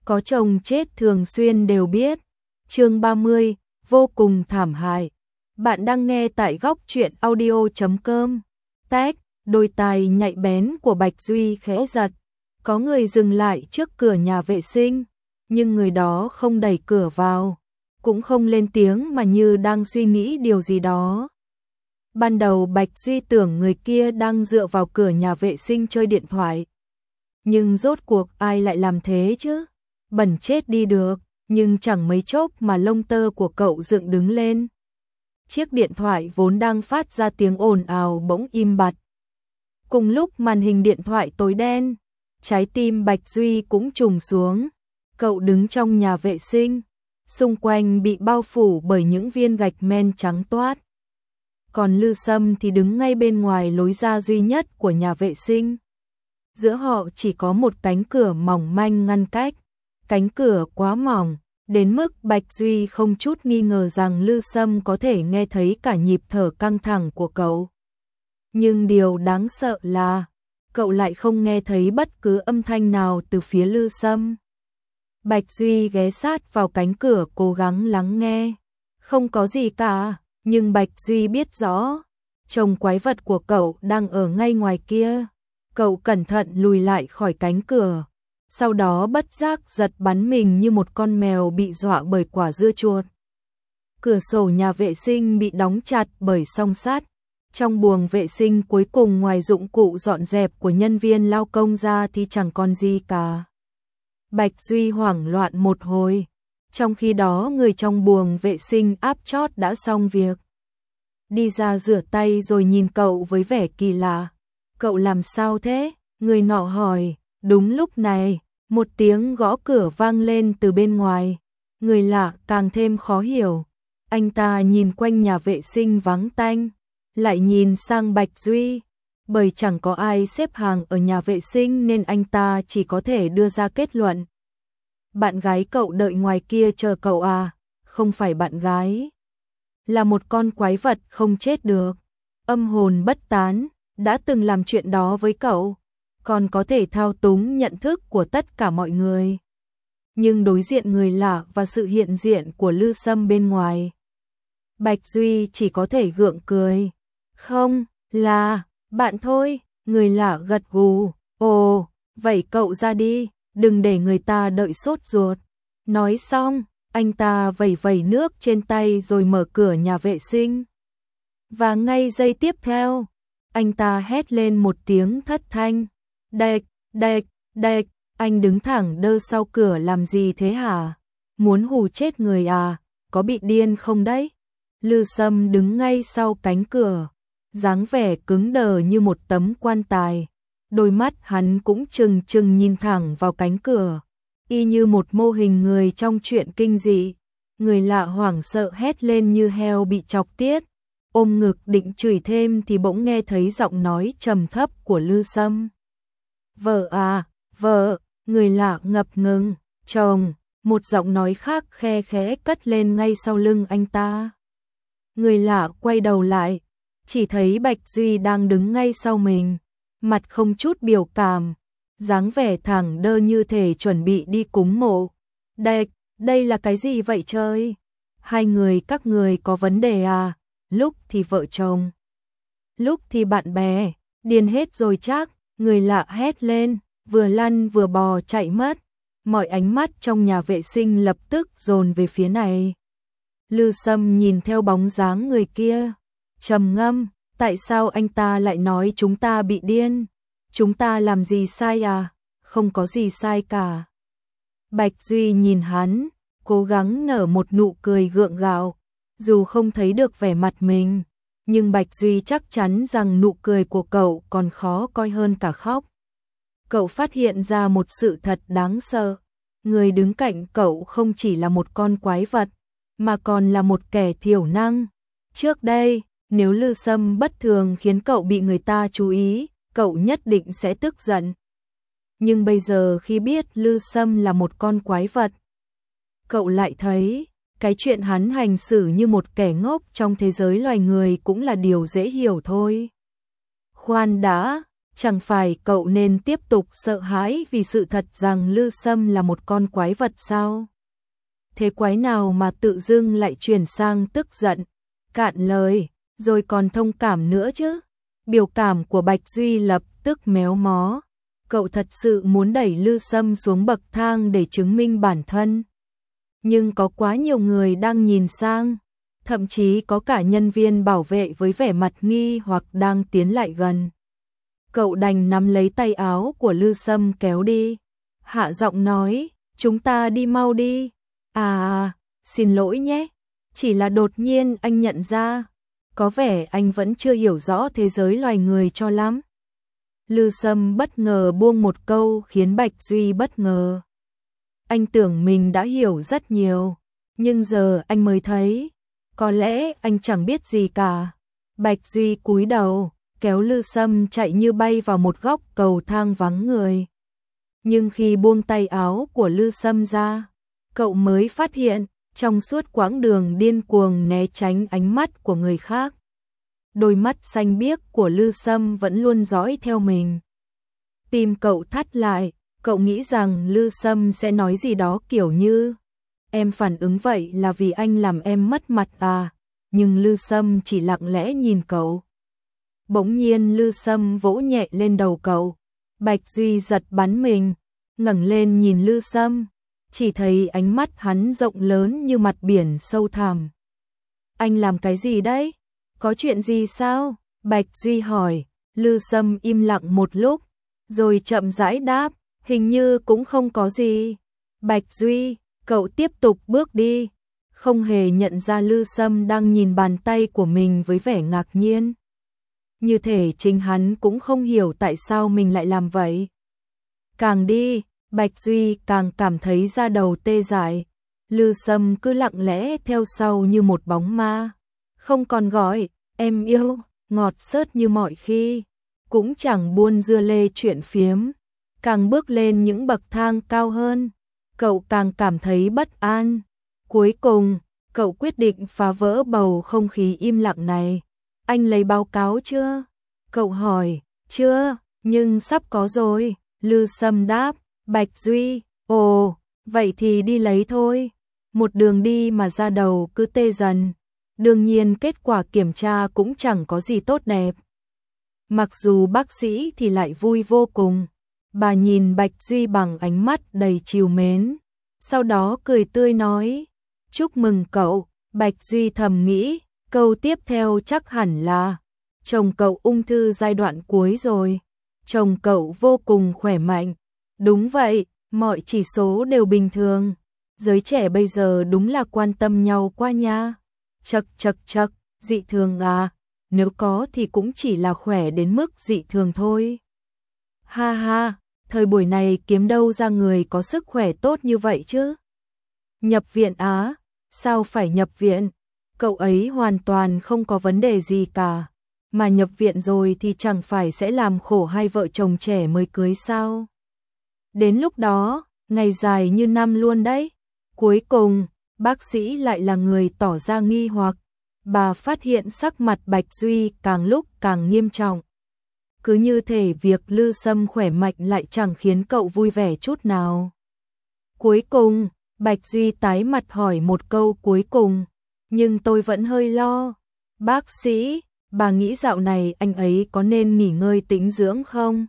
có chồng chết thường xuyên đều biết. Chương 30, vô cùng thảm hại. Bạn đang nghe tại góc truyện audio.com. Tách, đôi tai nhạy bén của Bạch Duy khẽ giật. Có người dừng lại trước cửa nhà vệ sinh, nhưng người đó không đẩy cửa vào, cũng không lên tiếng mà như đang suy nghĩ điều gì đó. Ban đầu Bạch Duy tưởng người kia đang dựa vào cửa nhà vệ sinh chơi điện thoại. Nhưng rốt cuộc ai lại làm thế chứ? Bẩn chết đi được, nhưng chẳng mấy chốc mà lông tơ của cậu dựng đứng lên. Chiếc điện thoại vốn đang phát ra tiếng ồn ào bỗng im bặt. Cùng lúc màn hình điện thoại tối đen, trái tim Bạch Duy cũng trùng xuống. Cậu đứng trong nhà vệ sinh, xung quanh bị bao phủ bởi những viên gạch men trắng toát. Còn Lư Sâm thì đứng ngay bên ngoài lối ra duy nhất của nhà vệ sinh. Giữa họ chỉ có một cánh cửa mỏng manh ngăn cách. Cánh cửa quá mỏng, đến mức Bạch Duy không chút nghi ngờ rằng Lư Sâm có thể nghe thấy cả nhịp thở căng thẳng của cậu. Nhưng điều đáng sợ là, cậu lại không nghe thấy bất cứ âm thanh nào từ phía Lư Sâm. Bạch Duy ghé sát vào cánh cửa cố gắng lắng nghe. Không có gì cả, nhưng Bạch Duy biết rõ, chồng quái vật của cậu đang ở ngay ngoài kia. Cậu cẩn thận lùi lại khỏi cánh cửa, sau đó bất giác giật bắn mình như một con mèo bị dọa bởi quả dưa chuột. Cửa sổ nhà vệ sinh bị đóng chặt bởi song sắt. Trong buồng vệ sinh cuối cùng ngoài dụng cụ dọn dẹp của nhân viên lao công ra thì chẳng còn gì cả. Bạch Duy hoảng loạn một hồi. Trong khi đó người trong buồng vệ sinh áp chót đã xong việc. Đi ra rửa tay rồi nhìn cậu với vẻ kỳ lạ. Cậu làm sao thế? Người nọ hỏi. Đúng lúc này, một tiếng gõ cửa vang lên từ bên ngoài. Người lạ càng thêm khó hiểu. Anh ta nhìn quanh nhà vệ sinh vắng tanh, lại nhìn sang Bạch Duy. Bởi chẳng có ai xếp hàng ở nhà vệ sinh nên anh ta chỉ có thể đưa ra kết luận. Bạn gái cậu đợi ngoài kia chờ cậu à? Không phải bạn gái, là một con quái vật không chết được, âm hồn bất tán, đã từng làm chuyện đó với cậu, còn có thể thao túng nhận thức của tất cả mọi người. Nhưng đối diện người lạ và sự hiện diện của Lư Sâm bên ngoài, Bạch Duy chỉ có thể gượng cười. Không, là bạn thôi. Người lạ gật gù. Ồ, vậy cậu ra đi, đừng để người ta đợi sốt ruột. Nói xong, anh ta vẩy vẩy nước trên tay rồi mở cửa nhà vệ sinh. Và ngay giây tiếp theo, anh ta hét lên một tiếng thất thanh. Đệch, đệch, đệch, anh đứng thẳng đơ sau cửa làm gì thế hả? Muốn hù chết người à? Có bị điên không đấy? Lư Sâm đứng ngay sau cánh cửa, dáng vẻ cứng đờ như một tấm quan tài. Đôi mắt hắn cũng trừng trừng nhìn thẳng vào cánh cửa, y như một mô hình người trong truyện kinh dị. Người lạ hoảng sợ hét lên như heo bị chọc tiết, ôm ngực định chửi thêm thì bỗng nghe thấy giọng nói trầm thấp của Lư Sâm. Vợ à, vợ. Người lạ ngập ngừng. Chồng. Một giọng nói khác khe khẽ cất lên ngay sau lưng anh ta. Người lạ quay đầu lại, chỉ thấy Bạch Duy đang đứng ngay sau mình, mặt không chút biểu cảm, dáng vẻ thẳng đơ như thể chuẩn bị đi cúng mộ. Đây là cái gì vậy trời? Hai người các người có vấn đề à? Lúc thì vợ chồng, lúc thì bạn bè, điên hết rồi chắc. Người lạ hét lên, vừa lăn vừa bò chạy mất. Mọi ánh mắt trong nhà vệ sinh lập tức dồn về phía này. Lư Sâm nhìn theo bóng dáng người kia, trầm ngâm. Tại sao anh ta lại nói chúng ta bị điên? Chúng ta làm gì sai à? Không có gì sai cả. Bạch Duy nhìn hắn, cố gắng nở một nụ cười gượng gạo. Dù không thấy được vẻ mặt mình, nhưng Bạch Duy chắc chắn rằng nụ cười của cậu còn khó coi hơn cả khóc. Cậu phát hiện ra một sự thật đáng sợ. Người đứng cạnh cậu không chỉ là một con quái vật, mà còn là một kẻ thiểu năng. Trước đây, nếu Lư Sâm bất thường khiến cậu bị người ta chú ý, cậu nhất định sẽ tức giận. Nhưng bây giờ khi biết Lư Sâm là một con quái vật, cậu lại thấy, cái chuyện hắn hành xử như một kẻ ngốc trong thế giới loài người cũng là điều dễ hiểu thôi. Khoan đã, Chẳng phải cậu nên tiếp tục sợ hãi vì sự thật rằng Lư Sâm là một con quái vật sao? Thế quái nào mà tự dưng lại chuyển sang tức giận, cạn lời, rồi còn thông cảm nữa chứ? Biểu cảm của Bạch Duy lập tức méo mó. Cậu thật sự muốn đẩy Lư Sâm xuống bậc thang để chứng minh bản thân. Nhưng có quá nhiều người đang nhìn sang, thậm chí có cả nhân viên bảo vệ với vẻ mặt nghi hoặc đang tiến lại gần. Cậu đành nắm lấy tay áo của Lư Sâm kéo đi. Hạ giọng nói, chúng ta đi mau đi. Xin lỗi nhé. Chỉ là đột nhiên anh nhận ra, có vẻ anh vẫn chưa hiểu rõ thế giới loài người cho lắm. Lư Sâm bất ngờ buông một câu khiến Bạch Duy bất ngờ. Anh tưởng mình đã hiểu rất nhiều, nhưng giờ anh mới thấy, có lẽ anh chẳng biết gì cả. Bạch Duy cúi đầu, kéo Lư Sâm chạy như bay vào một góc cầu thang vắng người. Nhưng khi buông tay áo của Lư Sâm ra, cậu mới phát hiện, trong suốt quãng đường điên cuồng né tránh ánh mắt của người khác, đôi mắt xanh biếc của Lư Sâm vẫn luôn dõi theo mình. Tim cậu thắt lại, cậu nghĩ rằng Lư Sâm sẽ nói gì đó kiểu như, em phản ứng vậy là vì anh làm em mất mặt à, nhưng Lư Sâm chỉ lặng lẽ nhìn cậu. Bỗng nhiên Lư Sâm vỗ nhẹ lên đầu cậu, Bạch Duy giật bắn mình, ngẩng lên nhìn Lư Sâm, chỉ thấy ánh mắt hắn rộng lớn như mặt biển sâu thẳm. Anh làm cái gì đấy? Có chuyện gì sao? Bạch Duy hỏi. Lư Sâm im lặng một lúc, rồi chậm rãi đáp, hình như cũng không có gì. Bạch Duy, cậu tiếp tục bước đi, không hề nhận ra Lư Sâm đang nhìn bàn tay của mình với vẻ ngạc nhiên. Như thể chính hắn cũng không hiểu tại sao mình lại làm vậy. Càng đi, Bạch Duy càng cảm thấy da đầu tê dại. Lư Sâm cứ lặng lẽ theo sau như một bóng ma. Không còn gọi, em yêu, ngọt xớt như mọi khi. Cũng chẳng buôn dưa lê chuyện phiếm. Càng bước lên những bậc thang cao hơn, cậu càng cảm thấy bất an. Cuối cùng, cậu quyết định phá vỡ bầu không khí im lặng này. Anh lấy báo cáo chưa? Cậu hỏi. Chưa, nhưng sắp có rồi. Lư Sâm đáp. Bạch Duy, ồ, vậy thì đi lấy thôi. Một đường đi mà da đầu cứ tê dần. Đương nhiên kết quả kiểm tra cũng chẳng có gì tốt đẹp. Mặc dù bác sĩ thì lại vui vô cùng. Bà nhìn Bạch Duy bằng ánh mắt đầy trìu mến. Sau đó cười tươi nói, chúc mừng cậu. Bạch Duy thầm nghĩ, câu tiếp theo chắc hẳn là, chồng cậu ung thư giai đoạn cuối rồi. Chồng cậu vô cùng khỏe mạnh. Đúng vậy, mọi chỉ số đều bình thường. Giới trẻ bây giờ đúng là quan tâm nhau quá nha. Chậc, dị thường à, nếu có thì cũng chỉ là khỏe đến mức dị thường thôi. Ha ha, thời buổi này kiếm đâu ra người có sức khỏe tốt như vậy chứ. Nhập viện á, sao phải nhập viện? Cậu ấy hoàn toàn không có vấn đề gì cả. Mà nhập viện rồi thì chẳng phải sẽ làm khổ hai vợ chồng trẻ mới cưới sao? Đến lúc đó, ngày dài như năm luôn đấy. Cuối cùng, bác sĩ lại là người tỏ ra nghi hoặc. Bà phát hiện sắc mặt Bạch Duy càng lúc càng nghiêm trọng. Cứ như thể việc Lư Sâm khỏe mạnh lại chẳng khiến cậu vui vẻ chút nào. Cuối cùng, Bạch Duy tái mặt hỏi một câu cuối cùng. Nhưng tôi vẫn hơi lo. Bác sĩ, bà nghĩ dạo này anh ấy có nên nghỉ ngơi tĩnh dưỡng không?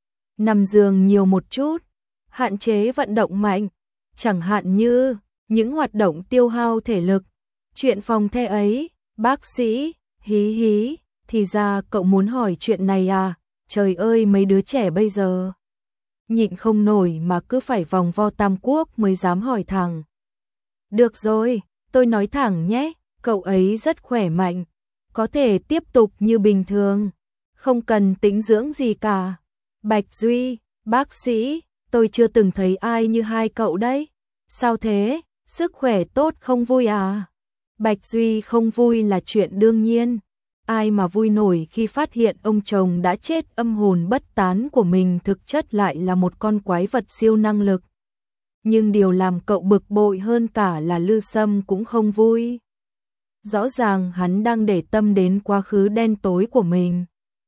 Nằm giường nhiều một chút, hạn chế vận động mạnh, chẳng hạn như những hoạt động tiêu hao thể lực. Chuyện phòng the ấy, bác sĩ, hí, thì ra cậu muốn hỏi chuyện này à? Trời ơi, mấy đứa trẻ bây giờ nhịn không nổi mà cứ phải vòng vo Tam Quốc mới dám hỏi thẳng. Được rồi, tôi nói thẳng nhé, cậu ấy rất khỏe mạnh, có thể tiếp tục như bình thường, không cần tĩnh dưỡng gì cả. Bạch Duy, bác sĩ, tôi chưa từng thấy ai như hai cậu đấy. Sao thế, sức khỏe tốt không vui à? Bạch Duy không vui là chuyện đương nhiên. Ai mà vui nổi khi phát hiện ông chồng đã chết âm hồn bất tán của mình thực chất lại là một con quái vật siêu năng lực. Nhưng điều làm cậu bực bội hơn cả là Lư Sâm cũng không vui. Rõ ràng hắn đang để tâm đến quá khứ đen tối của mình.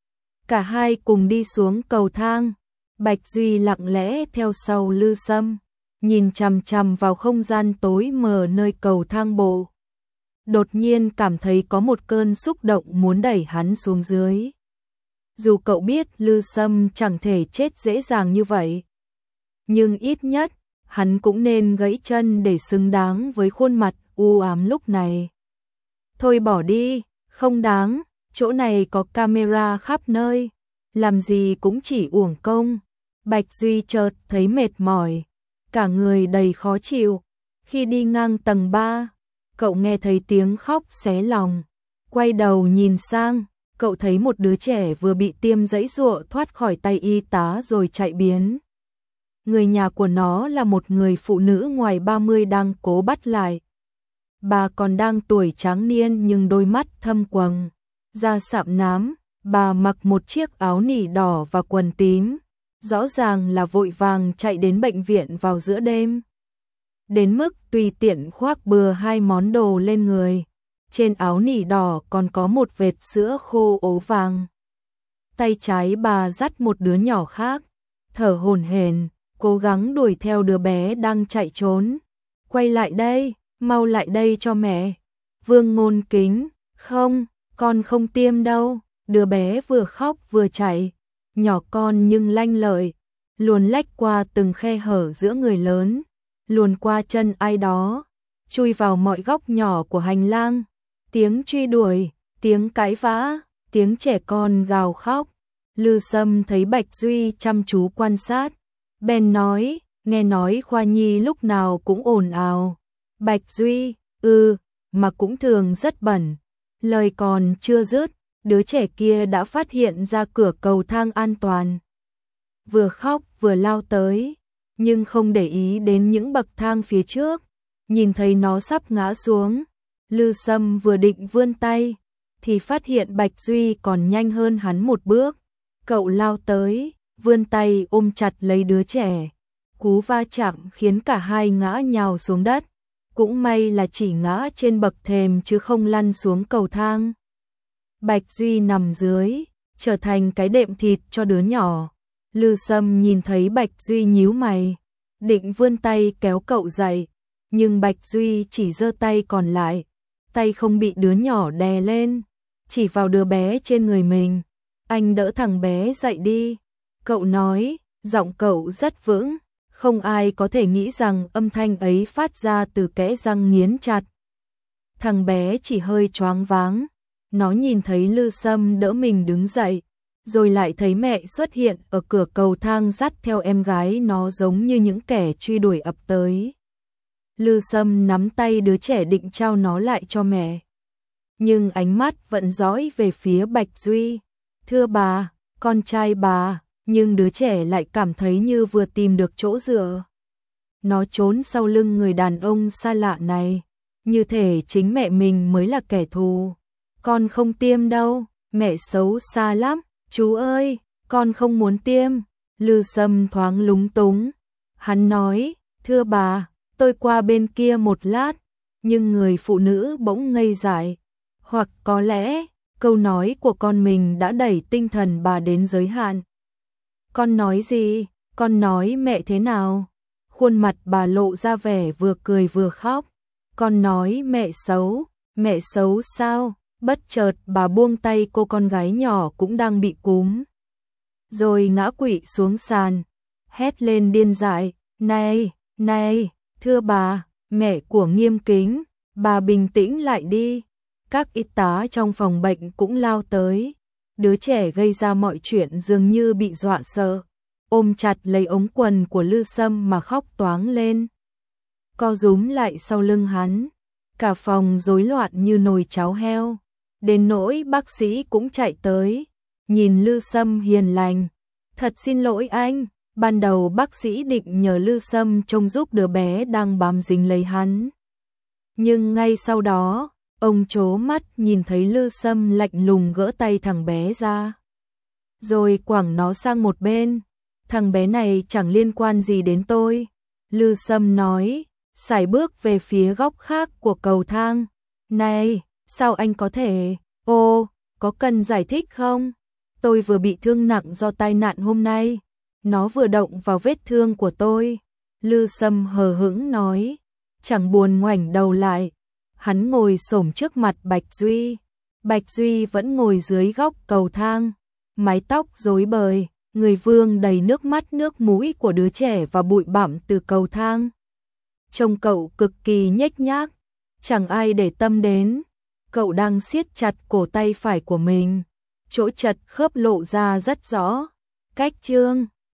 Cả hai cùng đi xuống cầu thang. Bạch Duy lặng lẽ theo sau Lư Sâm, nhìn chằm chằm vào không gian tối mờ nơi cầu thang bộ. Đột nhiên cảm thấy có một cơn xúc động muốn đẩy hắn xuống dưới. Dù cậu biết Lư Sâm chẳng thể chết dễ dàng như vậy, nhưng ít nhất hắn cũng nên gãy chân để xứng đáng với khuôn mặt u ám lúc này. Thôi bỏ đi, không đáng, chỗ này có camera khắp nơi, làm gì cũng chỉ uổng công. Bạch Duy chợt thấy mệt mỏi, cả người đầy khó chịu. Khi đi ngang tầng 3, cậu nghe thấy tiếng khóc xé lòng. Quay đầu nhìn sang, cậu thấy một đứa trẻ vừa bị tiêm giãy giụa thoát khỏi tay y tá rồi chạy biến. Người nhà của nó là một người phụ nữ ngoài 30 đang cố bắt lại. Bà còn đang tuổi tráng niên nhưng đôi mắt thâm quầng, da sạm nám, bà mặc một chiếc áo nỉ đỏ và quần tím, rõ ràng là vội vàng chạy đến bệnh viện vào giữa đêm. Đến mức tùy tiện khoác bừa 2 món đồ lên người, trên áo nỉ đỏ còn có một vệt sữa khô ố vàng. Tay trái bà dắt một đứa nhỏ khác, thở hổn hển, cố gắng đuổi theo đứa bé đang chạy trốn. Quay lại đây, mau lại đây cho mẹ. Vương Ngôn Kính, không, con không tiêm đâu. Đứa bé vừa khóc vừa chạy, nhỏ con nhưng lanh lợi, luồn lách qua từng khe hở giữa người lớn, luồn qua chân ai đó, chui vào mọi góc nhỏ của hành lang. Tiếng truy đuổi, tiếng cãi vã, tiếng trẻ con gào khóc. Lư Sâm thấy Bạch Duy chăm chú quan sát, bèn nói, nghe nói Khoa Nhi lúc nào cũng ồn ào. Bạch Duy, mà cũng thường rất bẩn. Lời còn chưa dứt, đứa trẻ kia đã phát hiện ra cửa cầu thang an toàn. Vừa khóc vừa lao tới, nhưng không để ý đến những bậc thang phía trước. Nhìn thấy nó sắp ngã xuống, Lư Sâm vừa định vươn tay, thì phát hiện Bạch Duy còn nhanh hơn hắn một bước. Cậu lao tới, vươn tay ôm chặt lấy đứa trẻ. Cú va chạm khiến cả hai ngã nhào xuống đất. Cũng may là chỉ ngã trên bậc thềm chứ không lăn xuống cầu thang. Bạch Duy nằm dưới, trở thành cái đệm thịt cho đứa nhỏ. Lư Sâm nhìn thấy Bạch Duy nhíu mày, định vươn tay kéo cậu dậy, nhưng Bạch Duy chỉ giơ tay còn lại, tay không bị đứa nhỏ đè lên, chỉ vào đứa bé trên người mình. Anh đỡ thằng bé dậy đi, cậu nói, giọng cậu rất vững, không ai có thể nghĩ rằng âm thanh ấy phát ra từ kẽ răng nghiến chặt. Thằng bé chỉ hơi choáng váng, nó nhìn thấy Lư Sâm đỡ mình đứng dậy, rồi lại thấy mẹ xuất hiện ở cửa cầu thang dắt theo em gái nó giống như những kẻ truy đuổi ập tới. Lư Sâm nắm tay đứa trẻ định trao nó lại cho mẹ, nhưng ánh mắt vẫn dõi về phía Bạch Duy. Thưa bà, con trai bà, nhưng đứa trẻ lại cảm thấy như vừa tìm được chỗ dựa. Nó trốn sau lưng người đàn ông xa lạ này, như thể chính mẹ mình mới là kẻ thù. Con không tiêm đâu, mẹ xấu xa lắm, chú ơi, con không muốn tiêm. Lư Sâm thoáng lúng túng. Hắn nói, thưa bà, tôi qua bên kia một lát, nhưng người phụ nữ bỗng ngây dại. Hoặc có lẽ, câu nói của con mình đã đẩy tinh thần bà đến giới hạn. Con nói gì? Con nói mẹ thế nào? Khuôn mặt bà lộ ra vẻ vừa cười vừa khóc. Con nói mẹ xấu sao? Bất chợt bà buông tay cô con gái nhỏ cũng đang bị cúm, rồi ngã quỵ xuống sàn, hét lên điên dại, này, thưa bà, mẹ của Nghiêm Kính, bà bình tĩnh lại đi. Các y tá trong phòng bệnh cũng lao tới, đứa trẻ gây ra mọi chuyện dường như bị dọa sợ, ôm chặt lấy ống quần của Lư Sâm mà khóc toáng lên. Co rúm lại sau lưng hắn, cả phòng rối loạn như nồi cháo heo. Đến nỗi bác sĩ cũng chạy tới, nhìn Lư Sâm hiền lành. Thật xin lỗi anh, ban đầu bác sĩ định nhờ Lư Sâm trông giúp đứa bé đang bám dính lấy hắn. Nhưng ngay sau đó, ông trố mắt nhìn thấy Lư Sâm lạnh lùng gỡ tay thằng bé ra, rồi quẳng nó sang một bên. Thằng bé này chẳng liên quan gì đến tôi. Lư Sâm nói, sải bước về phía góc khác của cầu thang. Này, sao anh có thể, có cần giải thích không? tôi vừa bị thương nặng do tai nạn hôm nay. Nó vừa động vào vết thương của tôi. Lư Sâm hờ hững nói, chẳng buồn ngoảnh đầu lại. Hắn ngồi xổm trước mặt Bạch Duy. Bạch Duy vẫn ngồi dưới góc cầu thang, mái tóc rối bời, người vương đầy nước mắt nước mũi của đứa trẻ và bụi bặm từ cầu thang. Trông cậu cực kỳ nhếch nhác, chẳng ai để tâm đến. Cậu đang siết chặt cổ tay phải của mình, chỗ chật khớp lộ ra rất rõ. Cách chương